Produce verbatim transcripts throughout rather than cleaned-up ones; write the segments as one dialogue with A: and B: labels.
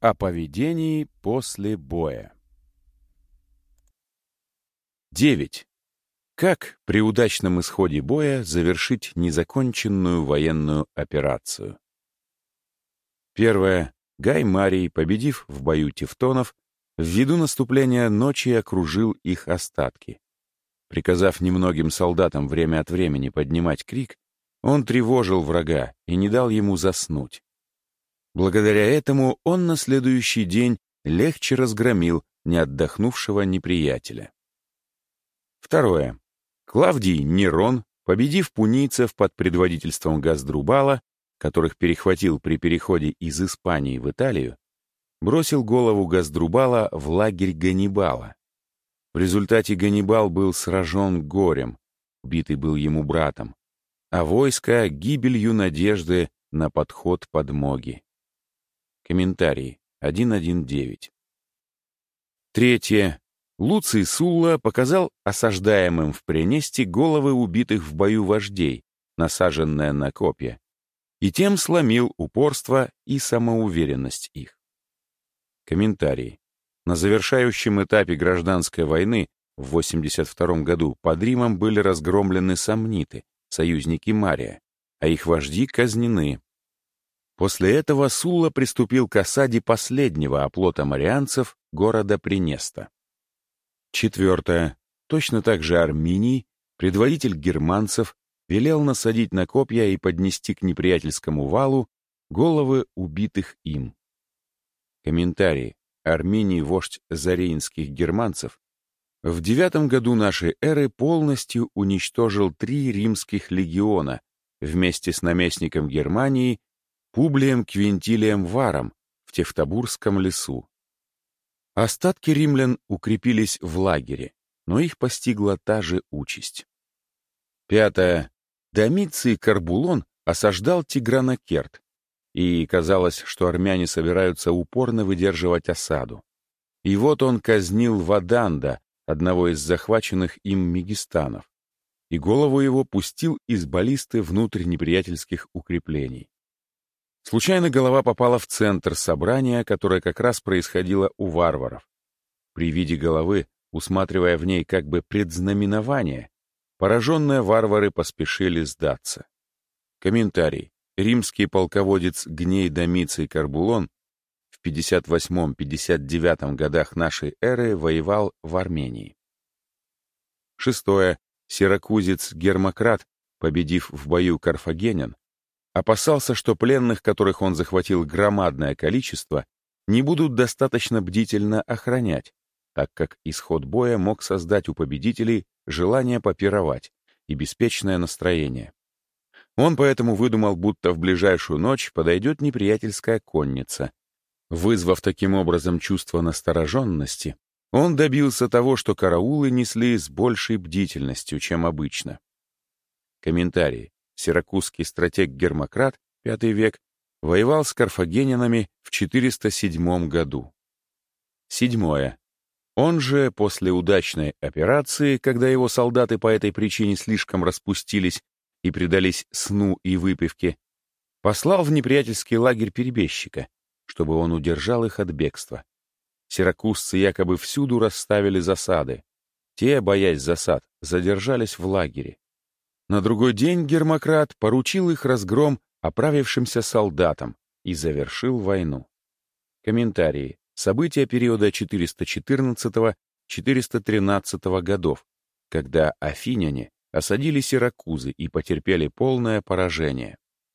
A: О поведении после боя. девять. Как при удачном исходе боя завершить незаконченную военную операцию? Первое. Гай Марий, победив в бою тевтонов, ввиду наступления ночи окружил их остатки. Приказав немногим солдатам время от времени поднимать крик, он тревожил врага и не дал ему заснуть. Благодаря этому он на следующий день легче разгромил неотдохнувшего неприятеля. Второе. Клавдий Нерон, победив пунийцев под предводительством Газдрубала, которых перехватил при переходе из Испании в Италию, бросил голову Газдрубала в лагерь Ганнибала. В результате Ганнибал был сражен горем, убитый был ему братом, а войско — гибелью надежды на подход подмоги. Комментарий сто девять. Третье. Луций Сулла показал осаждаемым в Пренесте головы убитых в бою вождей, насаженные на копья, и тем сломил упорство и самоуверенность их. Комментарий. На завершающем этапе гражданской войны в восемьдесят втором году под Римом были разгромлены сомниты, союзники Мария, а их вожди казнены. После этого Сулла приступил к осаде последнего оплота марианцев, города Пренеста. Четвертое. Точно так же Арминий, предводитель германцев, велел насадить на копья и поднести к неприятельскому валу головы убитых им. Комментарий. Арминий, вождь зарейнских германцев, в девятом году нашей эры полностью уничтожил три римских легиона вместе с наместником Германии Публием Квинтилием Варом в Тевтобурском лесу. Остатки римлян укрепились в лагере, но их постигла та же участь. Пятое. Домиций Карбулон осаждал Тигранокерт, и казалось, что армяне собираются упорно выдерживать осаду. И вот он казнил Ваданда, одного из захваченных им Мегистанов, и голову его пустил из баллисты внутрь неприятельских укреплений. Случайно голова попала в центр собрания, которое как раз происходило у варваров. При виде головы, усматривая в ней как бы предзнаменование, пораженные варвары поспешили сдаться. Комментарий. Римский полководец Гней Домиций Карбулон в пятьдесят восьмом — пятьдесят девятом годах нашей эры воевал в Армении. Шестое. Сиракузец Гермократ, победив в бою карфагенян, опасался, что пленных, которых он захватил громадное количество, не будут достаточно бдительно охранять, так как исход боя мог создать у победителей желание попировать и беспечное настроение. Он поэтому выдумал, будто в ближайшую ночь подойдет неприятельская конница. Вызвав таким образом чувство настороженности, он добился того, что караулы несли с большей бдительностью, чем обычно. Комментарий. Сиракузский стратег Гермократ, пятый век, воевал с карфагенянами в четыреста седьмом году. Седьмое. Он же после удачной операции, когда его солдаты по этой причине слишком распустились и предались сну и выпивке, послал в неприятельский лагерь перебежчика, чтобы он удержал их от бегства. Сиракузцы якобы всюду расставили засады. Те, боясь засад, задержались в лагере. На другой день Гермократ поручил их разгром оправившимся солдатам и завершил войну. Комментарии. События периода четыреста четырнадцатого — четыреста тринадцатого годов, когда афиняне осадили Сиракузы и потерпели полное поражение.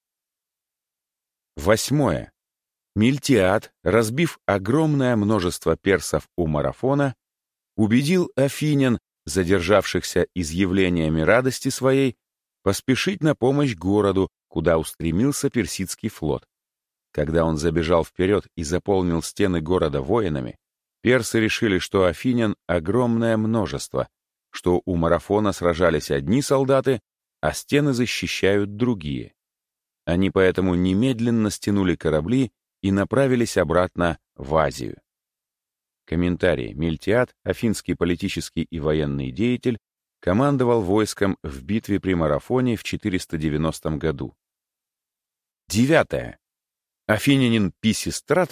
A: Восьмое. Мильтиад, разбив огромное множество персов у Марафона, убедил афинян, задержавшихся изъявлениями радости своей, поспешить на помощь городу, куда устремился персидский флот. Когда он забежал вперед и заполнил стены города воинами, персы решили, что афинян огромное множество, что у Марафона сражались одни солдаты, а стены защищают другие. Они поэтому немедленно стянули корабли и направились обратно в Азию. Комментарий. Мильтиад, афинский политический и военный деятель, командовал войском в битве при Марафоне в четыреста девяностом году. Девятое. Афинянин Писистрат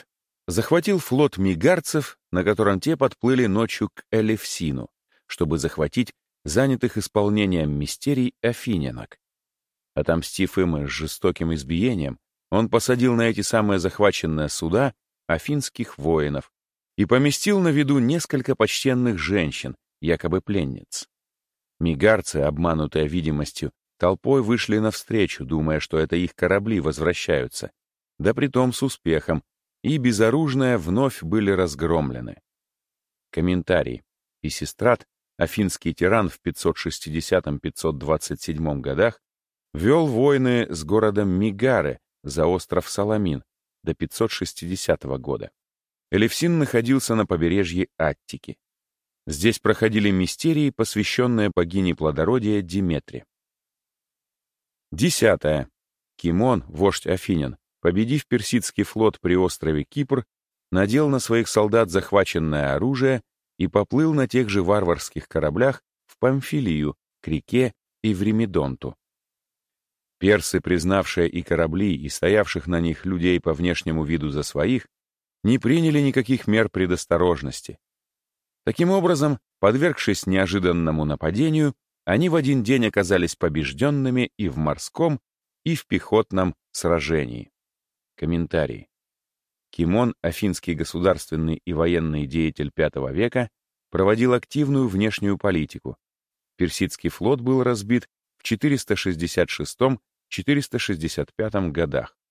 A: захватил флот мигарцев, на котором те подплыли ночью к Элевсину, чтобы захватить занятых исполнением мистерий афинянок. Отомстив им с жестоким избиением, он посадил на эти самые захваченные суда афинских воинов и поместил на виду несколько почтенных женщин, якобы пленниц. Мигарцы, обманутые видимостью, толпой вышли навстречу, думая, что это их корабли возвращаются, да притом с успехом, и безоружные вновь были разгромлены. Комментарий. Писистрат, афинский тиран в пятьсот шестидесятом — пятьсот двадцать седьмом годах, вел войны с городом Мегары за остров Саламин до пятьсот шестидесятого года. Элевсин находился на побережье Аттики. Здесь проходили мистерии, посвященные богине плодородия Диметре. Десятое. Кимон, вождь афинян, победив персидский флот при острове Кипр, надел на своих солдат захваченное оружие и поплыл на тех же варварских кораблях в Памфилию, к реке Евримедонту. Персы, признавшие и корабли, и стоявших на них людей по внешнему виду за своих, не приняли никаких мер предосторожности. Таким образом, подвергшись неожиданному нападению, они в один день оказались побежденными и в морском, и в пехотном сражении. Комментарий. Кимон, афинский государственный и военный деятель пятого века, проводил активную внешнюю политику. Персидский флот был разбит в четыреста шестьдесят шестом — четыреста шестьдесят пятом годах.